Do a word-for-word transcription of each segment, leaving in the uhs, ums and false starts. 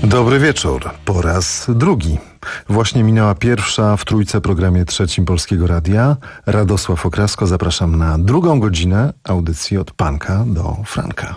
Dobry wieczór, po raz drugi. Właśnie minęła pierwsza w trójce programie trzecim Polskiego Radia. Radosław Okrasko, zapraszam na drugą godzinę audycji od punka do franka.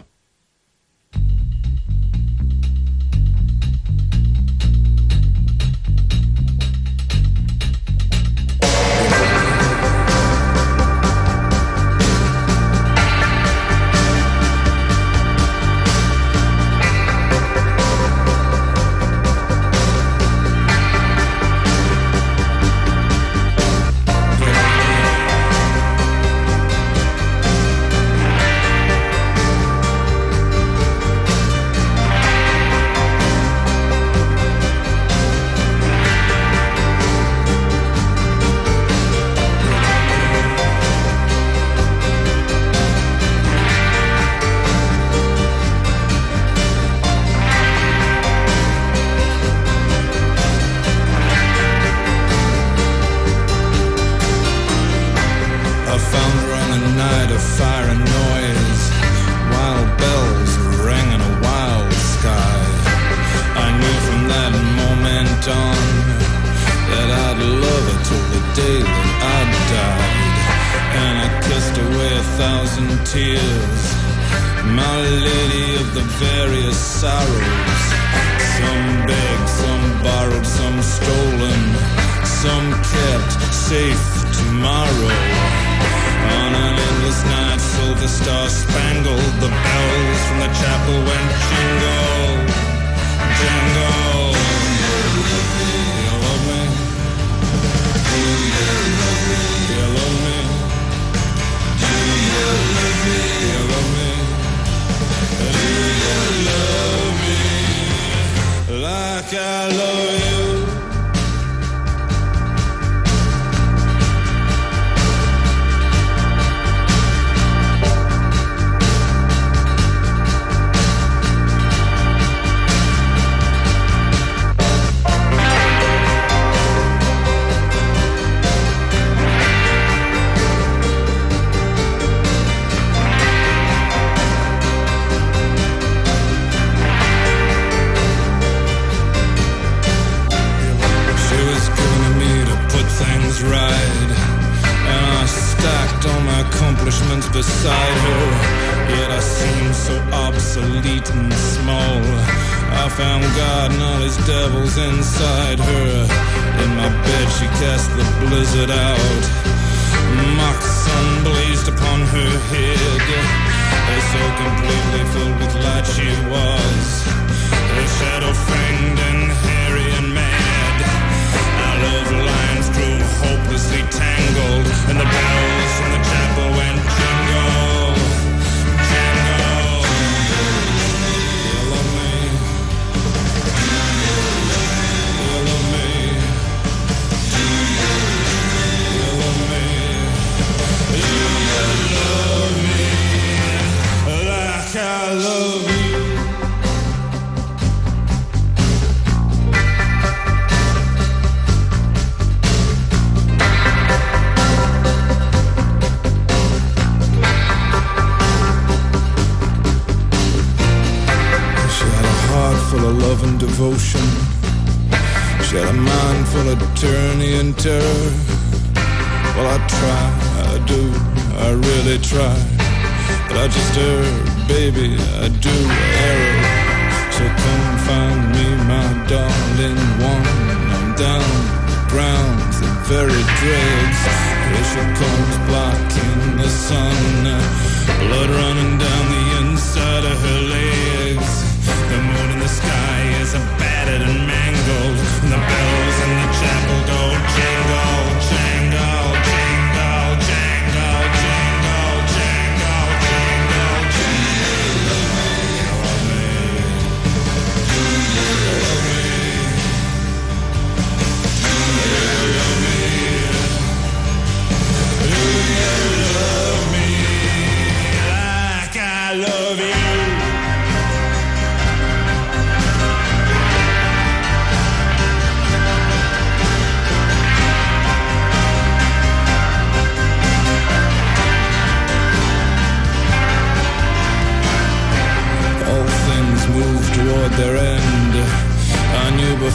their end.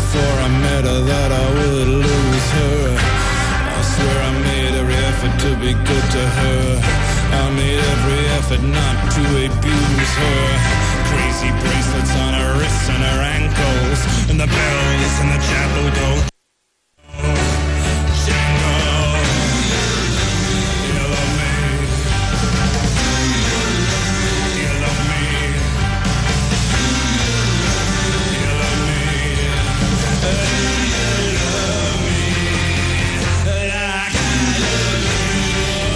before I met her that I would lose her. I swear I made every effort to be good to her. I made every effort not to abuse her. Crazy bracelets on her wrists and her ankles, and the bells in the chapel don't jingle. You love me. You love me. You love me. You love me. Like I love you.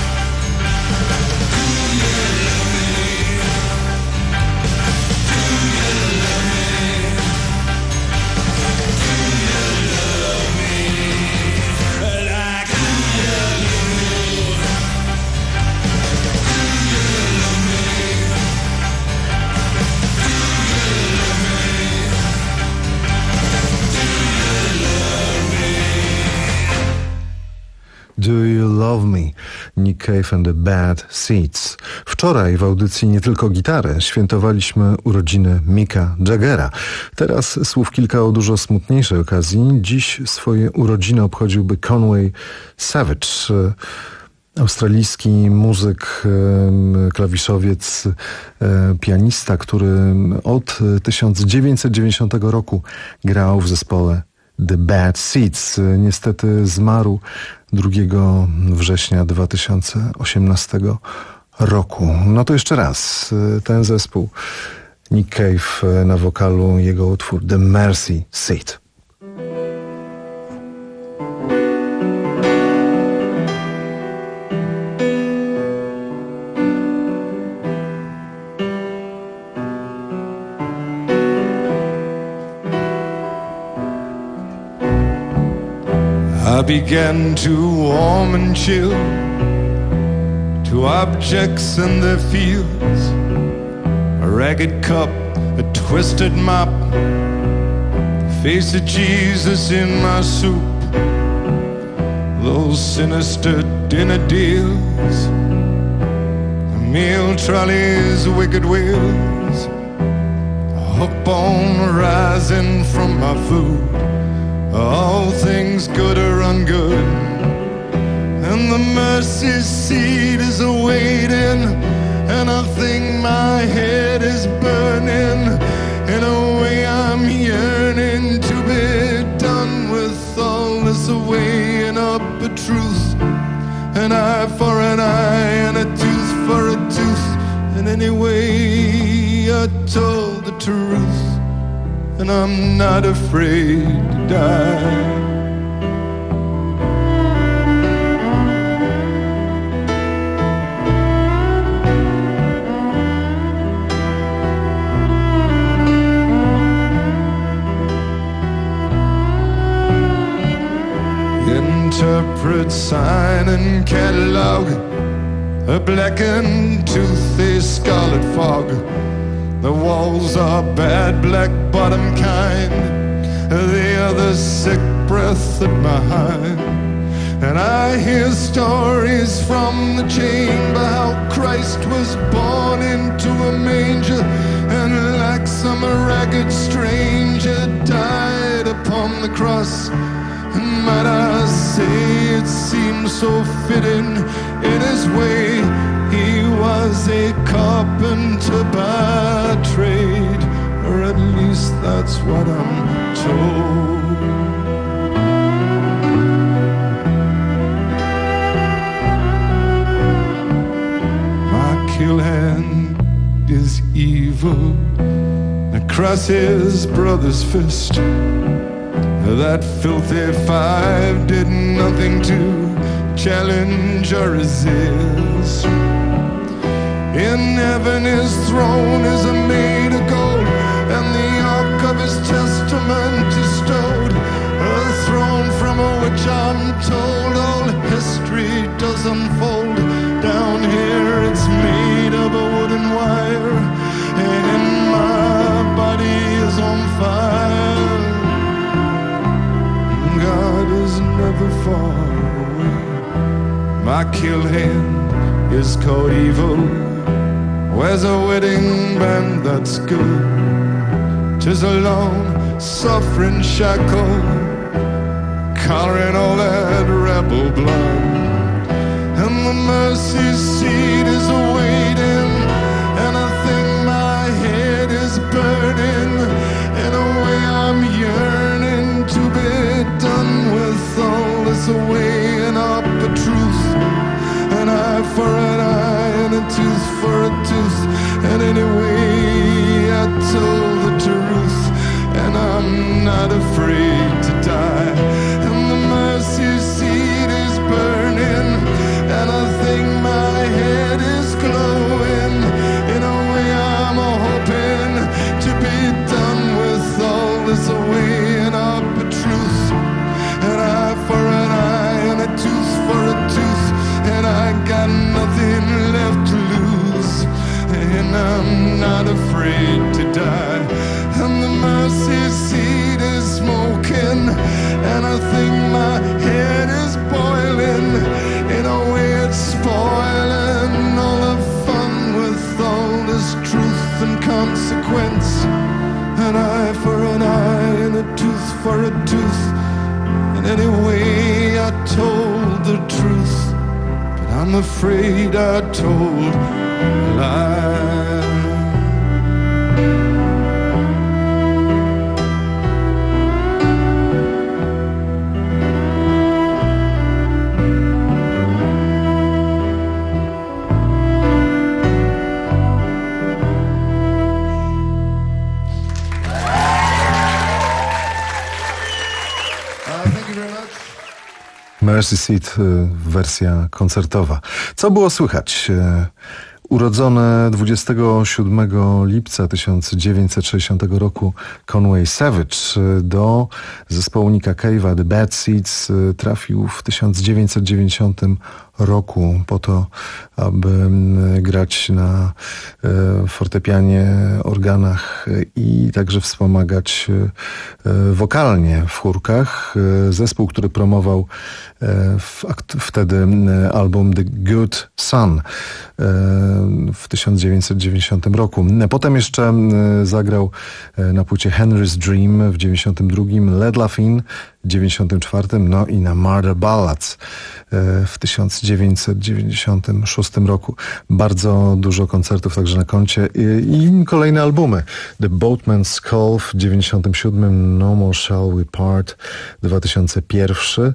Do You Love Me? Nick Cave and the Bad Seeds. Wczoraj w audycji Nie Tylko Gitarę świętowaliśmy urodziny Micka Jaggera. Teraz słów kilka o dużo smutniejszej okazji. Dziś swoje urodziny obchodziłby Conway Savage, australijski muzyk, klawiszowiec, pianista, który od tysiąc dziewięćset dziewięćdziesiątego roku grał w zespole The Bad Seeds. Niestety zmarł drugiego września dwa tysiące osiemnastego roku. No to jeszcze raz ten zespół, Nick Cave na wokalu, jego utwór The Mercy Seat. I began to warm and chill to objects in their fields. A ragged cup, a twisted mop, the face of Jesus in my soup. Those sinister dinner deals, the meal trolley's wicked wheels, a hook bone rising from my food. All things good or ungood, and the mercy seat is awaiting, and I think my head is burning. In a way I'm yearning to be done with all this weighing up a truth. An eye for an eye and a tooth for a tooth, and anyway I told the truth. And I'm not afraid to die. Interpret sign and catalog, a blackened tooth, a scarlet fog. The walls are bad, black bottom kind. The other sick breath at my hind. And I hear stories from the chamber, how Christ was born into a manger, and like some ragged stranger died upon the cross. And might I say it seems so fitting in his way. He was a carpenter by trade, or at least that's what I'm told. My kill hand is evil across his brother's fist. That filthy five did nothing to challenge or resist. In heaven his throne is made of gold, and the ark of his testament is stowed. A throne from which I'm told all history does unfold. Down here it's made of a wooden wire, and my body is on fire. God is never far away. My kill hand is called evil. Where's a wedding band that's good? 'Tis a long suffering shackle, coloring all that rebel blood. And the mercy seat is awaiting, and I think my head is burning. In a way I'm yearning to be done with all this weighing up the truth. An eye for an eye and a tooth for a tooth. And anyway I told the truth, and I'm not afraid to die. And the mercy seat is burning, and I think my head is glowing. In a way I'm hoping to be done with all this weighing up the truth. An eye for an eye and a tooth for a tooth, and I got nothing left to lose, and I'm not afraid to die. And the mercy seat is smoking, and I think my head is boiling. In a way it's spoiling all the fun with all this truth and consequence. An eye for an eye and a tooth for a tooth. And anyway I told the truth, but I'm afraid I told a lie. Mercy Seat, wersja koncertowa. Co było słychać? Urodzone dwudziestego siódmego lipca tysiąc dziewięćset sześćdziesiątego roku Conway Savage do zespołu Nicka Cave'a The Bad Seeds trafił w tysiąc dziewięćset dziewięćdziesiątym roku po to, aby grać na fortepianie, organach i także wspomagać wokalnie w chórkach. Zespół, który promował wtedy album The Good Son w tysiąc dziewięćset dziewięćdziesiątym roku. Potem jeszcze zagrał na płycie Henry's Dream w dziewięćdziesiątym drugim, Led Laughin w dziewięćdziesiątym czwartym, no i na Murder Ballads w tysiąc dziewięćset dziewięćdziesiątym szóstym roku. Bardzo dużo koncertów także na koncie i, i kolejne albumy. The Boatman's Call w dziewięćdziesiątym siódmym, No More Shall We Part dwa tysiące pierwszy,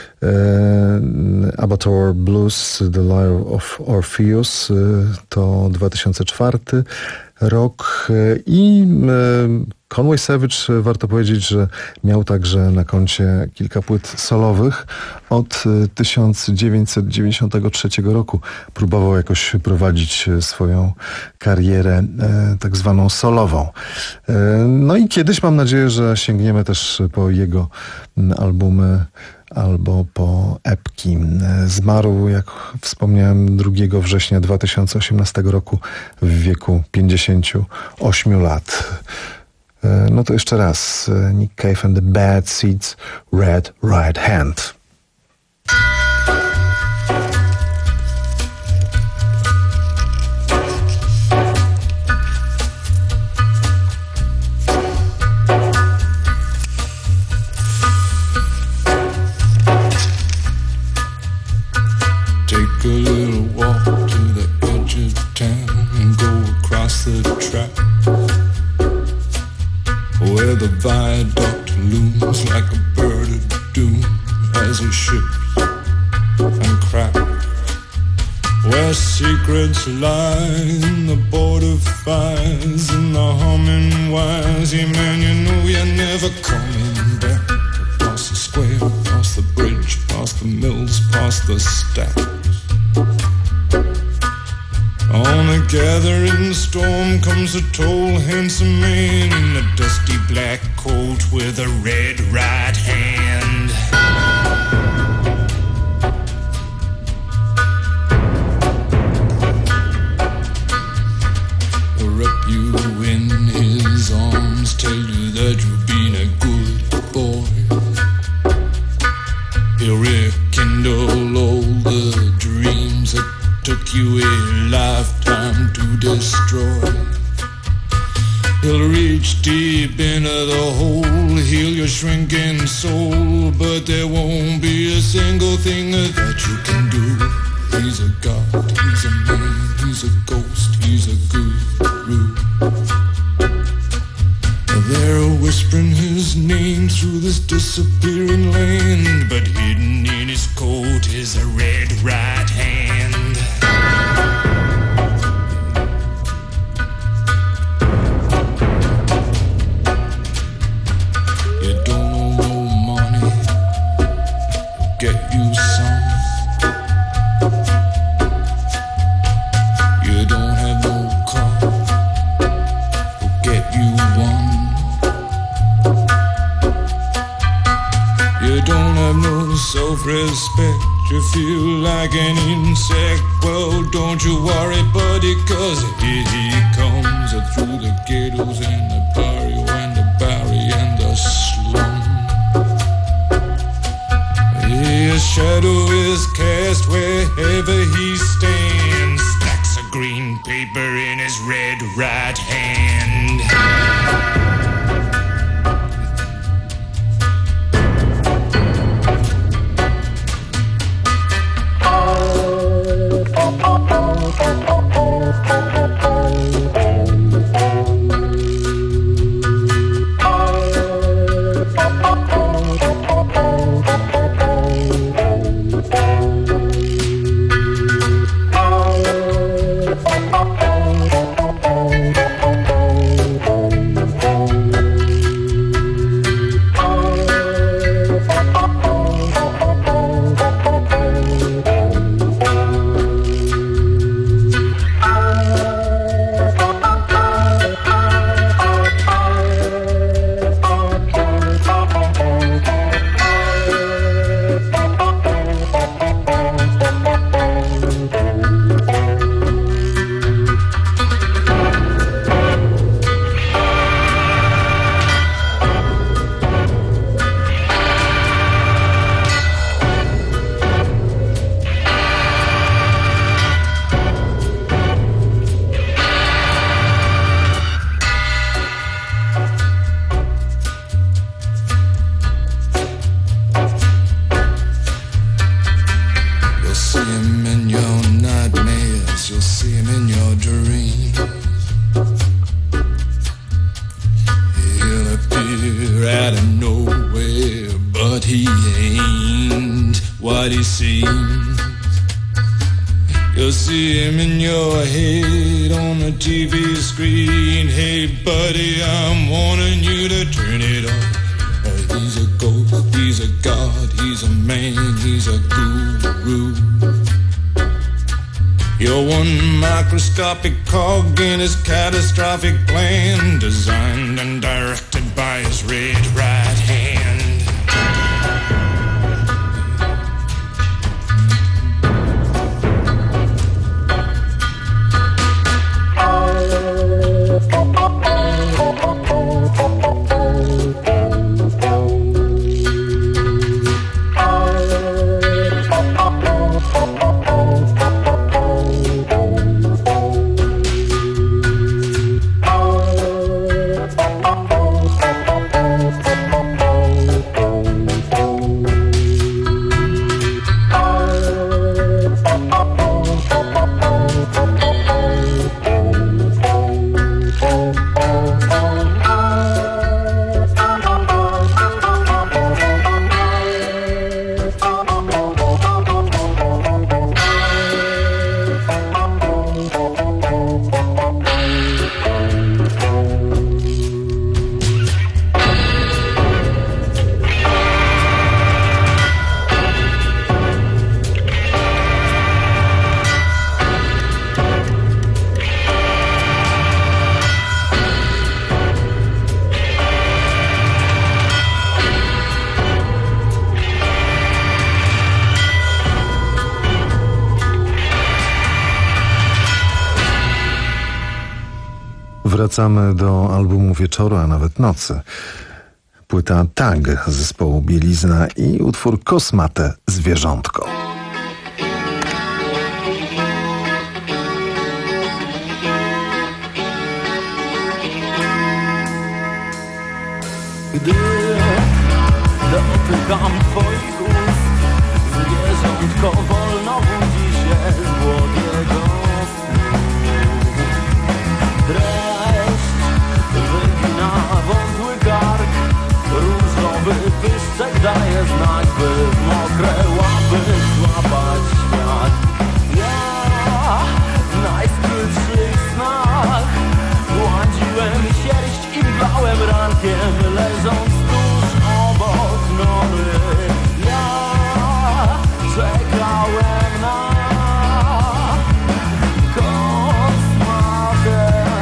Abattoir Blues, The Lyre of Orpheus to dwa tysiące czwarty rok i Conway Savage, warto powiedzieć, że miał także na koncie kilka płyt solowych. Od tysiąc dziewięćset dziewięćdziesiątego trzeciego roku próbował jakoś prowadzić swoją karierę tak zwaną solową. No i kiedyś mam nadzieję, że sięgniemy też po jego albumy albo po epki. Zmarł, jak wspomniałem, drugiego września dwa tysiące osiemnastego roku w wieku pięćdziesięciu ośmiu lat. No to jeszcze raz Nick Cave and the Bad Seeds, Red Right Hand. Take a little walk to the edge of town and go across the track where the viaduct looms like a bird of doom as it ships and cracks, where secrets lie in the border fires and the humming wires. Yeah, man, you know you're never coming back. Across the square, across the bridge, past the mills, past the stacks. On a gathering storm comes a tall, handsome man in a dusty black coat with a red right hand. He'll wrap you in his arms, tell you that you've been a good boy. He'll rekindle all the dreams that took you a lifetime to destroy. He'll read reach deep into the hole, heal your shrinking soul, but there won't be a single thing that you can do. He's a god, he's a man, he's a ghost, he's a guru. They're whispering his name through this disappearing land, but hidden in his coat is a red right hand. You don't know money, get you some. You don't have no car, get you one. You don't have no self-respect, you feel like an insect. Well, don't you worry, buddy, cause here he comes through the ghettos and the barrio and the barry and the slum. His shadow is cast wherever he stands, stacks of green paper in his red right hand. You'll see him in your head on the T V screen. Hey buddy, I'm warning you to turn it off. Uh, he's a ghost, he's a god, he's a man, he's a guru. You're one microscopic cog in his catastrophic plan, designed and directed by his red right hand. Wracamy do albumu wieczoru, a nawet nocy. Płyta Tag zespołu Bielizna i utwór Kosmate zwierzątko. Gdy dotykam twoich ust, zwierzątko wolno budzi się z błogiego snu. Dreszcz wygina wątły kark, różowy pyszczek daje znak, by w mokre łapy złapać świat. Ja w najskrytszych snach gładziłem sierść i mdlałem rankiem, leżąc tuż obok nory. Ja czekałem na kosmate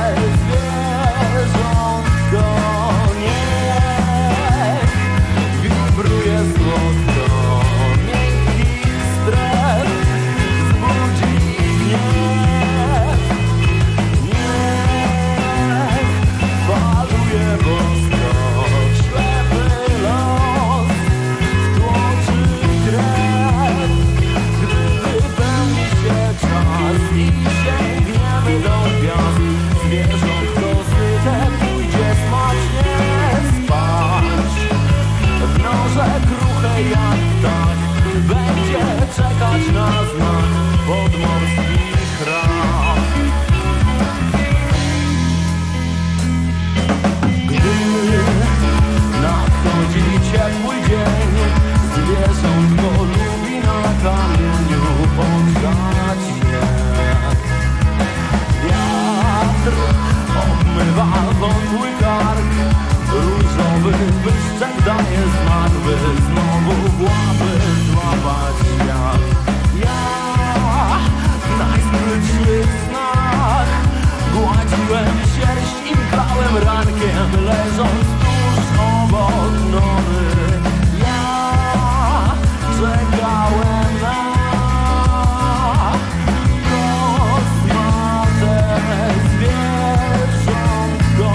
zwierzątko. Niech wibruje słodko miękkich stref, wzbudzi gniew. Niech faluje bosko ślepy los, wtłoczy krew. Gdy wypełni się czas i sięgniemy do gwiazd, zwierzątko zwyte pójdzie smacznie spać. W norze kruchej jak tak będzie czekać na znak podmorskich raf. Gdy nadchodzi ciepły dzień, zwierzątko lubi na kamieniu pogrzać się. Wiatr obmywa wątły kark, różowy pyszczek daje znak, by znowu w łapy złapać świat. Ja w najskrytszych snach gładziłem sierść i mdlałem rankiem, leżąc tuż obok nory. Ja czekałem na kosmate zwierzątko.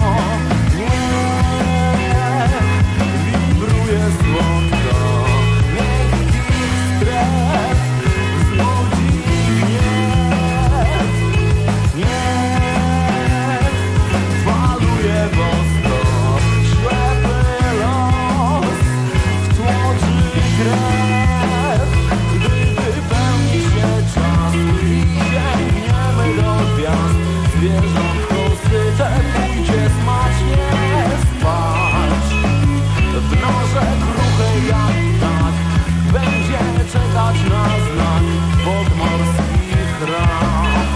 Niech wibruje słodko miękkich stref, wzbudzi gniew. Niech faluje bosko ślepy los, wtłoczy krew. Gdy wypełni się czas i sięgniemy do gwiazd, zwierzątko syte pójdzie smacznie spać. W norze kruchej jak tak będzie czekać na znak podmorskich raf.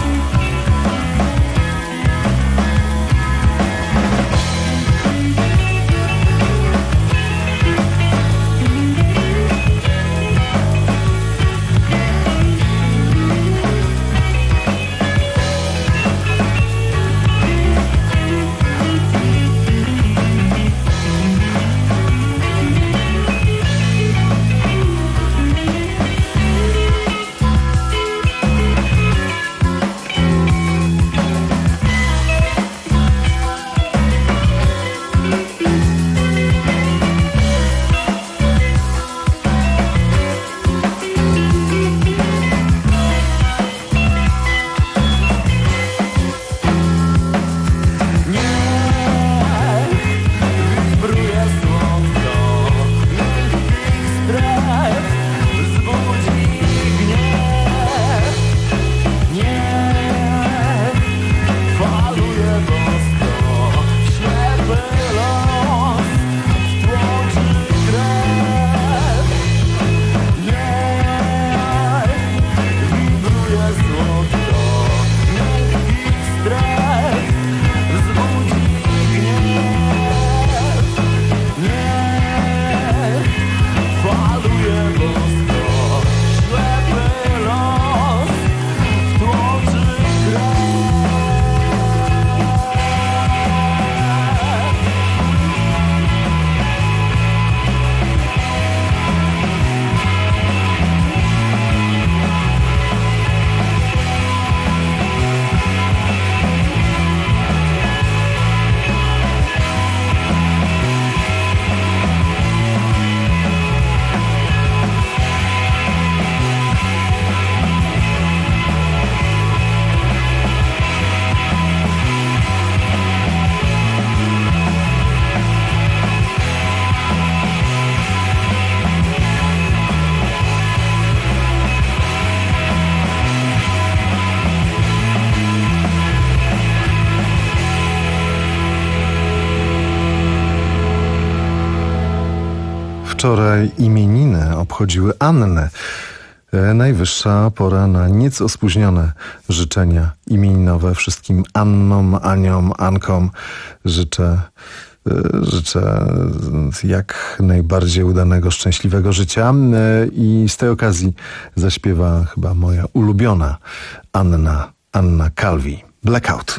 Wczoraj imieniny obchodziły Annę. Najwyższa pora na nieco spóźnione życzenia imieninowe wszystkim Annom, Aniom, Ankom. Życzę, życzę jak najbardziej udanego, szczęśliwego życia. I z tej okazji zaśpiewa chyba moja ulubiona Anna, Anna Calvi. Blackout.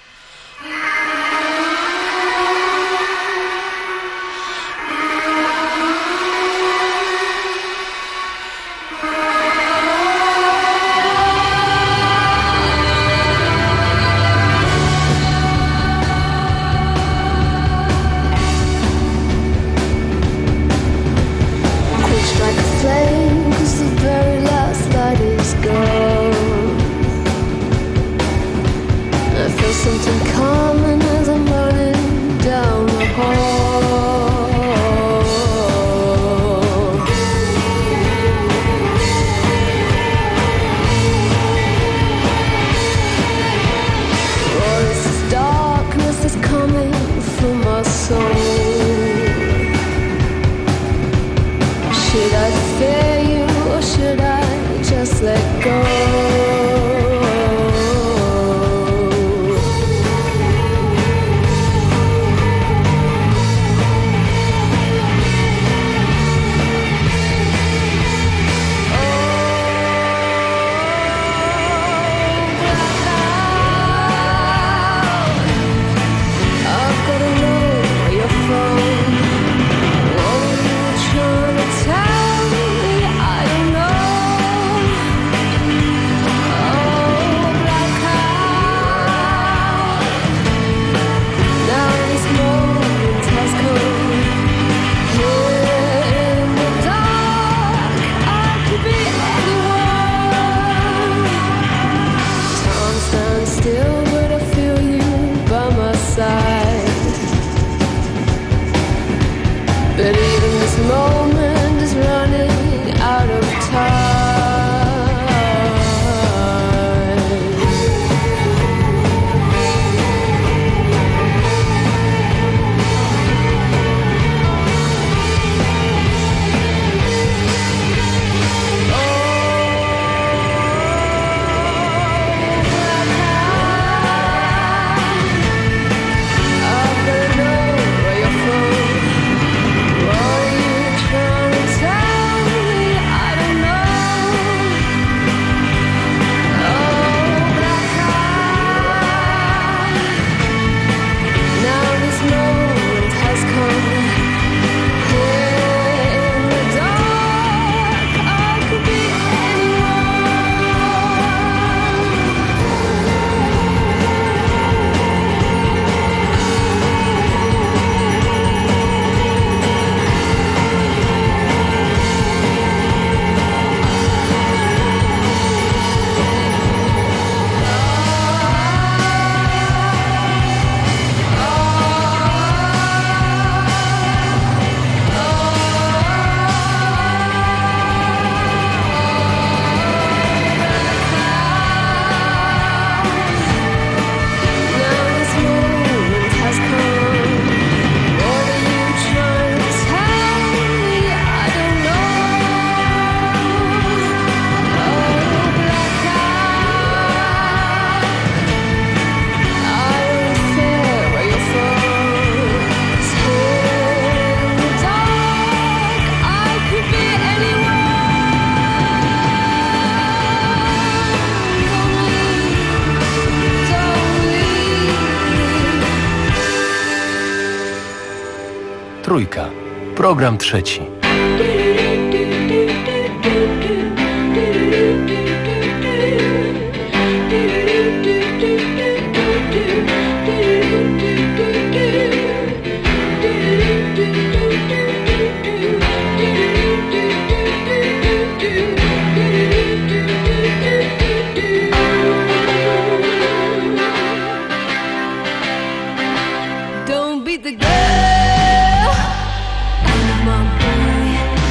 Trójka. Program trzeci. Don't be the girl. I'm my boy.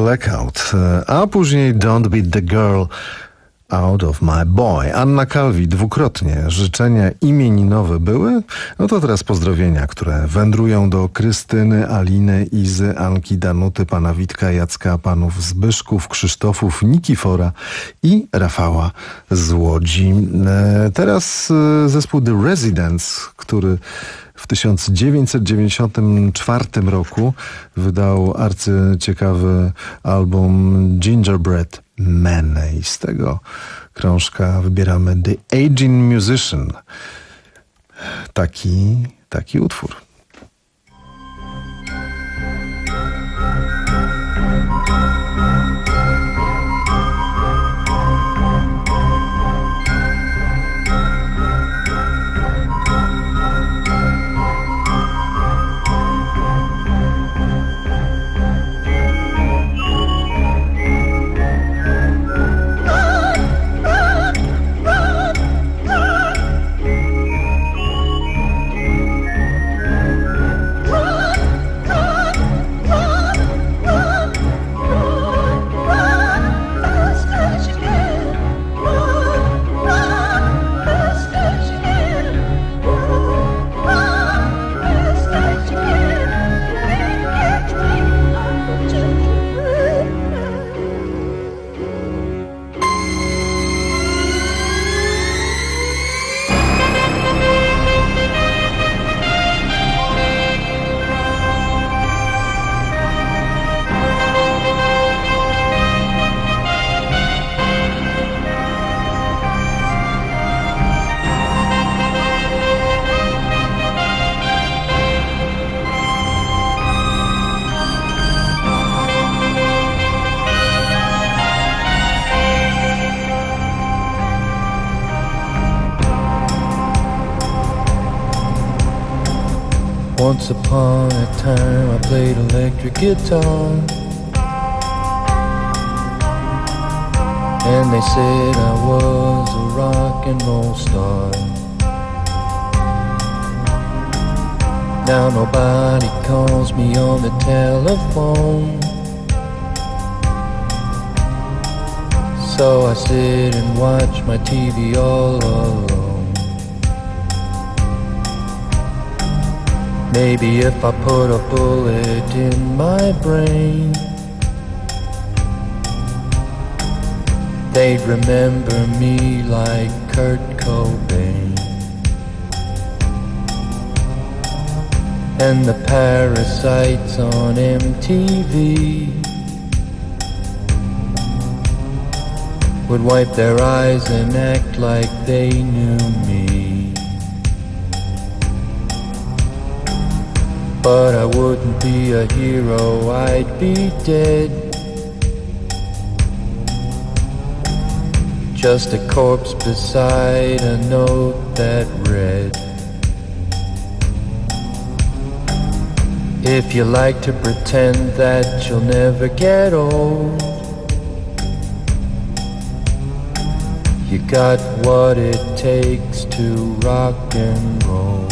Blackout, a później Don't Beat the Girl Out of My Boy. Anna Calvi dwukrotnie życzenia imieninowe były. No to teraz pozdrowienia, które wędrują do Krystyny, Aliny, Izy, Anki, Danuty, pana Witka, Jacka, panów Zbyszków, Krzysztofów, Nikifora i Rafała z Łodzi. E, teraz e, zespół The Residents, który w tysiąc dziewięćset dziewięćdziesiątym czwartym roku wydał arcyciekawy album Gingerbread Man i z tego krążka wybieramy The Aging Musician. Taki, taki utwór. Once upon a time I played electric guitar, and they said I was a rock and roll star. Now nobody calls me on the telephone, so I sit and watch my T V all alone. Maybe if I put a bullet in my brain, they'd remember me like Kurt Cobain. And the parasites on M T V would wipe their eyes and act like they knew me. But I wouldn't be a hero, I'd be dead. Just a corpse beside a note that read, if you like to pretend that you'll never get old, you got what it takes to rock and roll.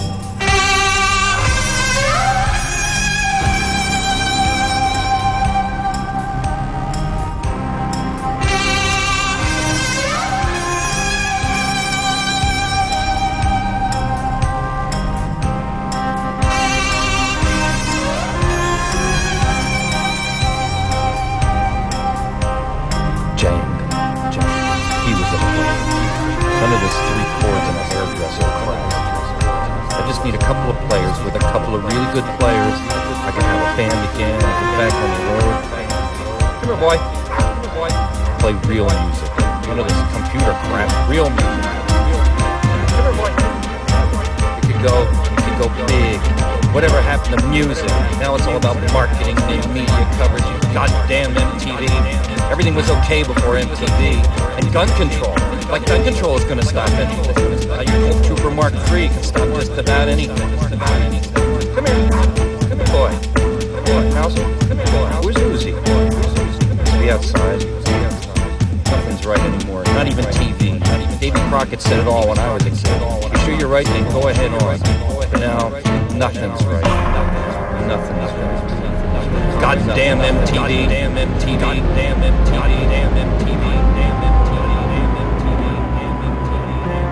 Need a couple of players. With a couple of really good players, I can have a band again. I can get back on the road. Come here, boy. Come here, boy. Play real music. None of this computer crap. Real music. Come here, boy. You could go. You could go big. Whatever happened to music? Now it's all about marketing and media coverage. You goddamn M T V. Everything was okay before M T V. And gun control. Like gun control is going to stop anything. Uh, your Trooper Mark three can stop just about anything. Come here. Come here, boy. Boy, how's it? Come here, boy. Where's Uzi? Be outside. Nothing's right anymore. Not even T V. Not even Davy Crockett said it all when I was a kid. If you're sure you're right, then go ahead on. But now, nothing's right. Nothing's right. Goddamn M T V, damn M T V, damn M T V, damn M T V, damn M T V, damn M T V, damn M T V, damn M T V.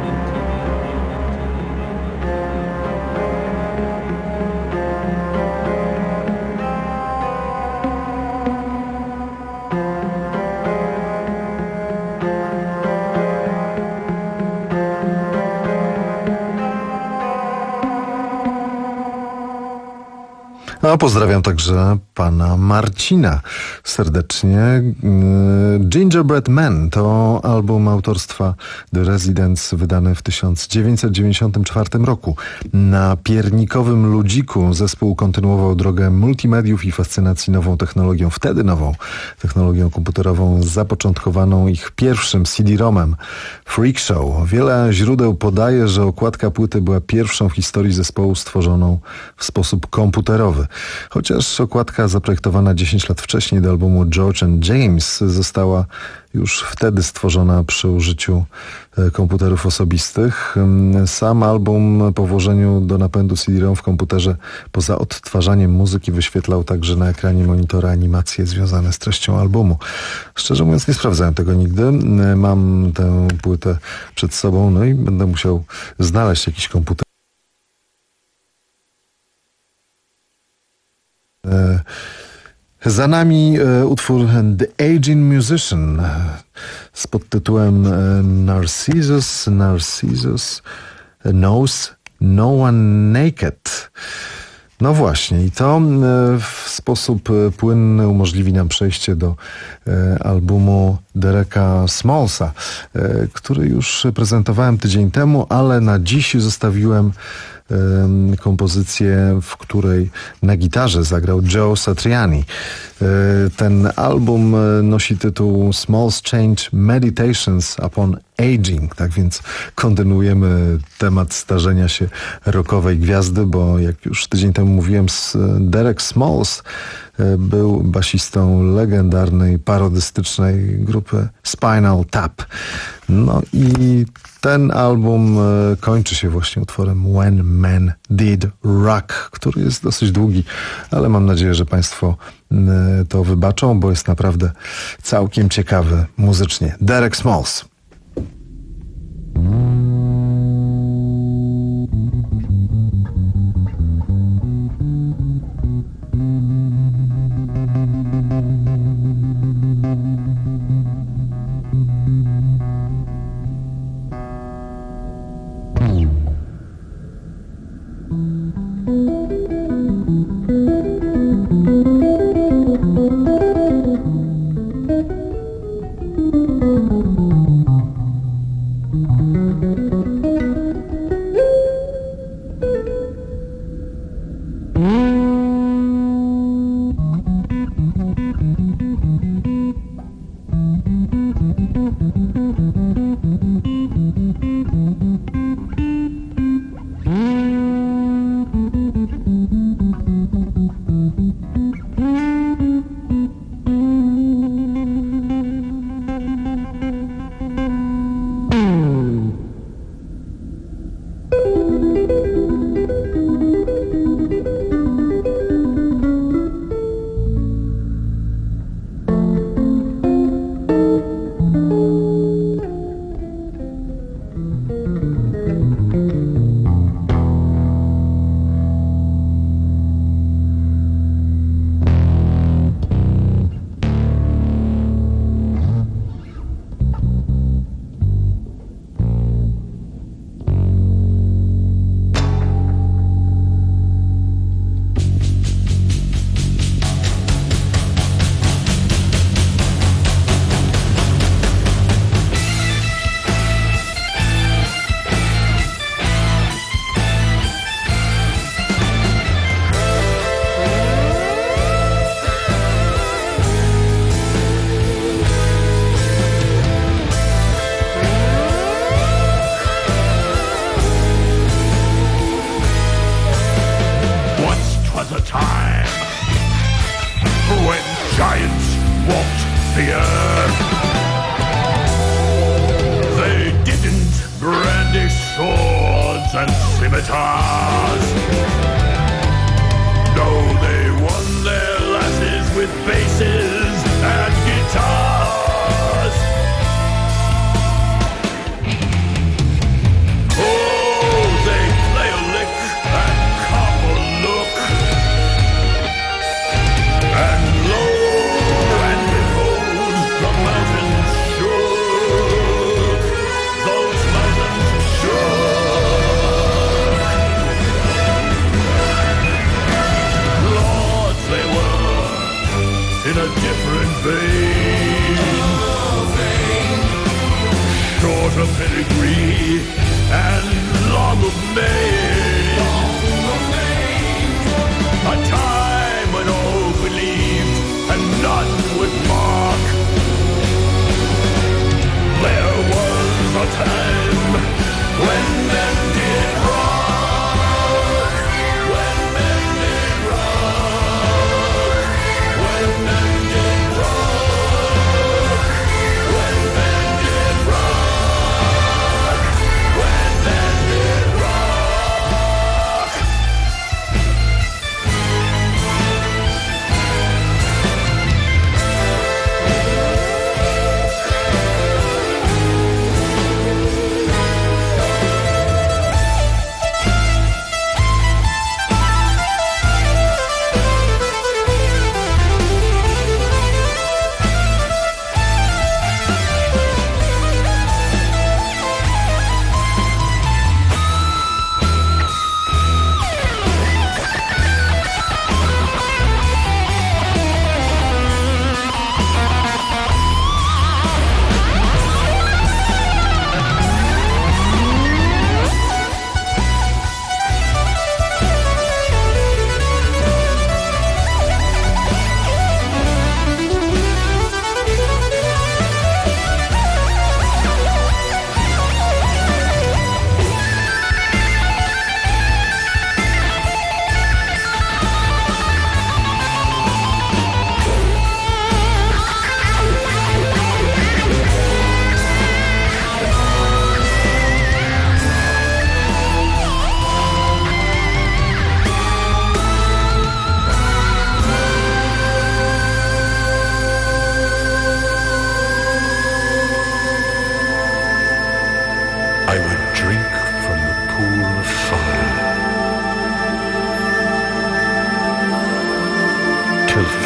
A pozdrawiam także pana Marcina serdecznie. Gingerbread Man to album autorstwa The Residents wydany w tysiąc dziewięćset dziewięćdziesiątym czwartym roku. Na piernikowym ludziku zespół kontynuował drogę multimediów i fascynacji nową technologią, wtedy nową technologią komputerową, zapoczątkowaną ich pierwszym C D-romem Freak Show. Wiele źródeł podaje, że okładka płyty była pierwszą w historii zespołu stworzoną w sposób komputerowy. Chociaż okładka zaprojektowana dziesięć lat wcześniej do albumu George and James została już wtedy stworzona przy użyciu komputerów osobistych. Sam album po włożeniu do napędu C D-ROM w komputerze poza odtwarzaniem muzyki wyświetlał także na ekranie monitora animacje związane z treścią albumu. Szczerze mówiąc nie sprawdzałem tego nigdy. Mam tę płytę przed sobą, no i będę musiał znaleźć jakiś komputer. Za nami utwór The Aging Musician z podtytułem Narcissus, Narcissus Knows No One Naked. No właśnie, i to w sposób płynny umożliwi nam przejście do albumu Dereka Smallsa, który już prezentowałem tydzień temu, ale na dziś zostawiłem kompozycję, w której na gitarze zagrał Joe Satriani. Ten album nosi tytuł Small's Change Meditations upon Aging, tak więc kontynuujemy temat starzenia się rockowej gwiazdy, bo jak już tydzień temu mówiłem, Derek Smalls był basistą legendarnej, parodystycznej grupy Spinal Tap. No i ten album kończy się właśnie utworem When Men Did Rock, który jest dosyć długi, ale mam nadzieję, że Państwo to wybaczą, bo jest naprawdę całkiem ciekawy muzycznie. Derek Smalls.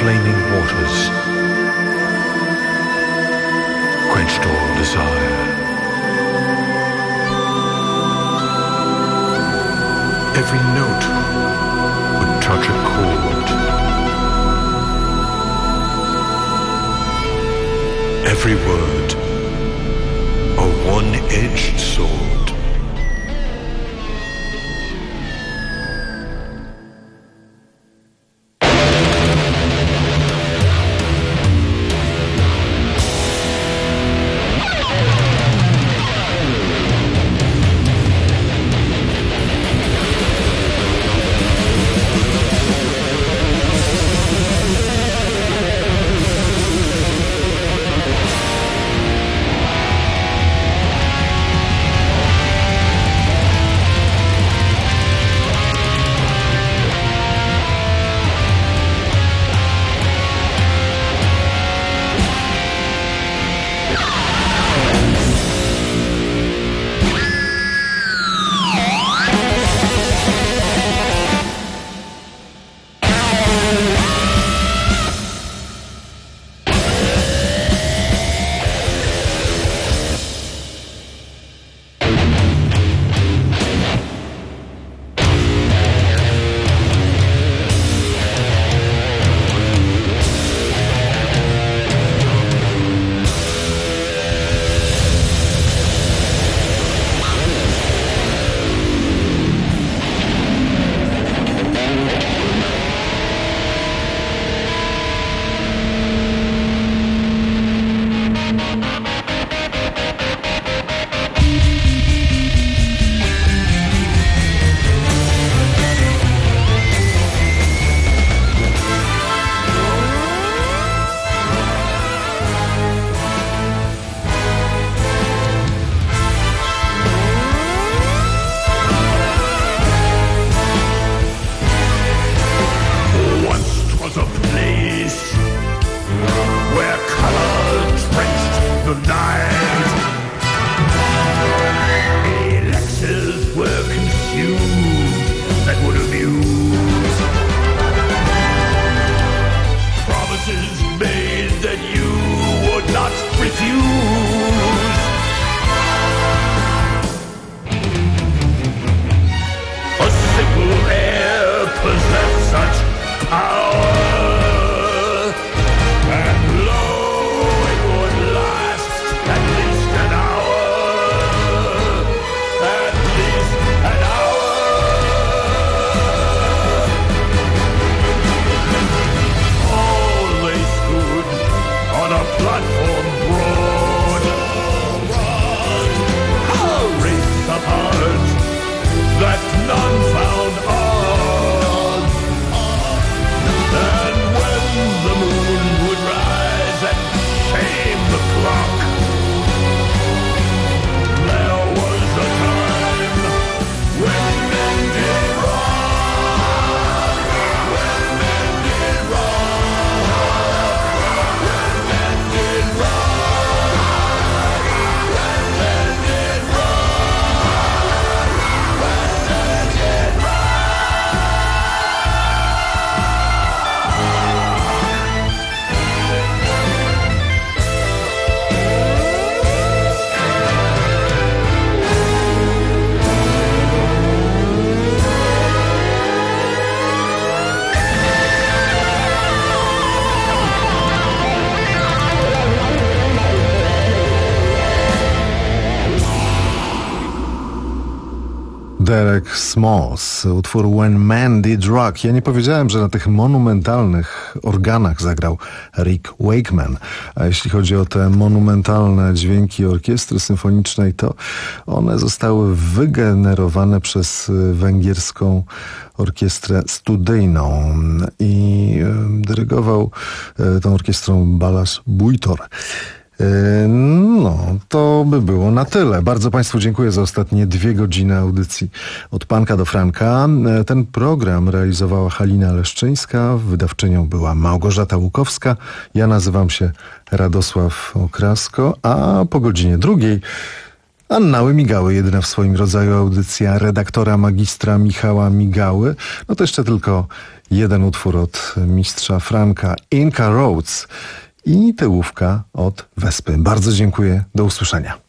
flaming waters, quenched all desire. Every note would touch a chord. Every word a one-edged sword. Derek Smalls, utwór When Man Did Rock. Ja nie powiedziałem, że na tych monumentalnych organach zagrał Rick Wakeman. A jeśli chodzi o te monumentalne dźwięki orkiestry symfonicznej, to one zostały wygenerowane przez węgierską orkiestrę studyjną i dyrygował tą orkiestrą Balázs Bújtor. No, to by było na tyle. Bardzo Państwu dziękuję za ostatnie dwie godziny audycji Od Panka do Franka. Ten program realizowała Halina Leszczyńska, wydawczynią była Małgorzata Łukowska. Ja nazywam się Radosław Okrasko, a po godzinie drugiej Annały Migały, jedyna w swoim rodzaju audycja redaktora magistra Michała Migały. No to jeszcze tylko jeden utwór od mistrza Franka, Inca Roads i tyłówka od Wespy. Bardzo dziękuję, do usłyszenia.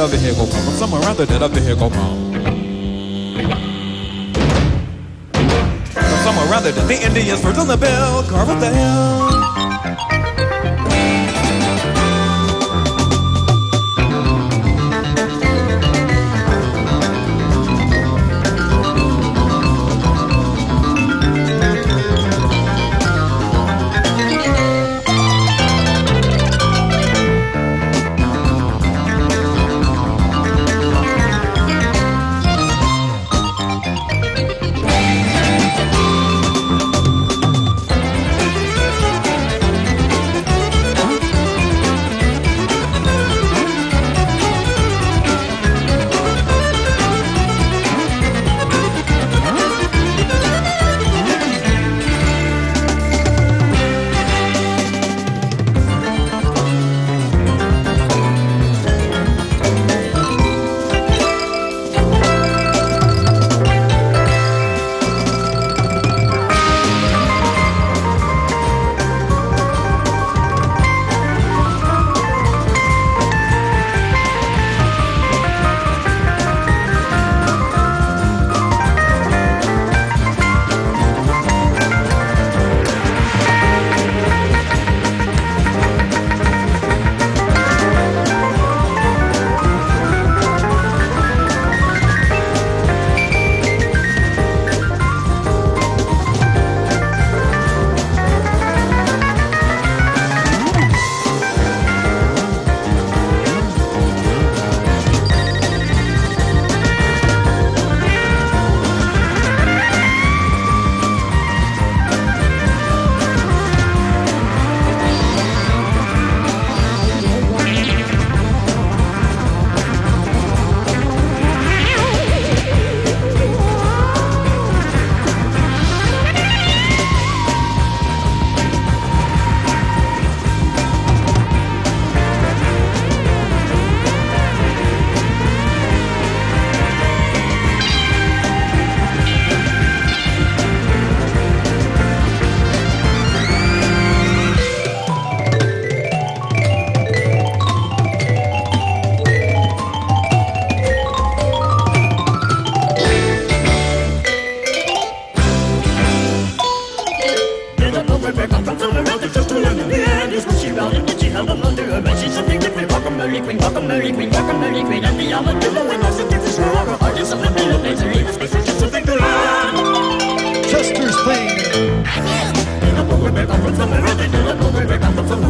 a vehicle come from? Somewhere around there did a vehicle come. From somewhere around there did the Indians first on the bill carve up the hill. Chester's theme.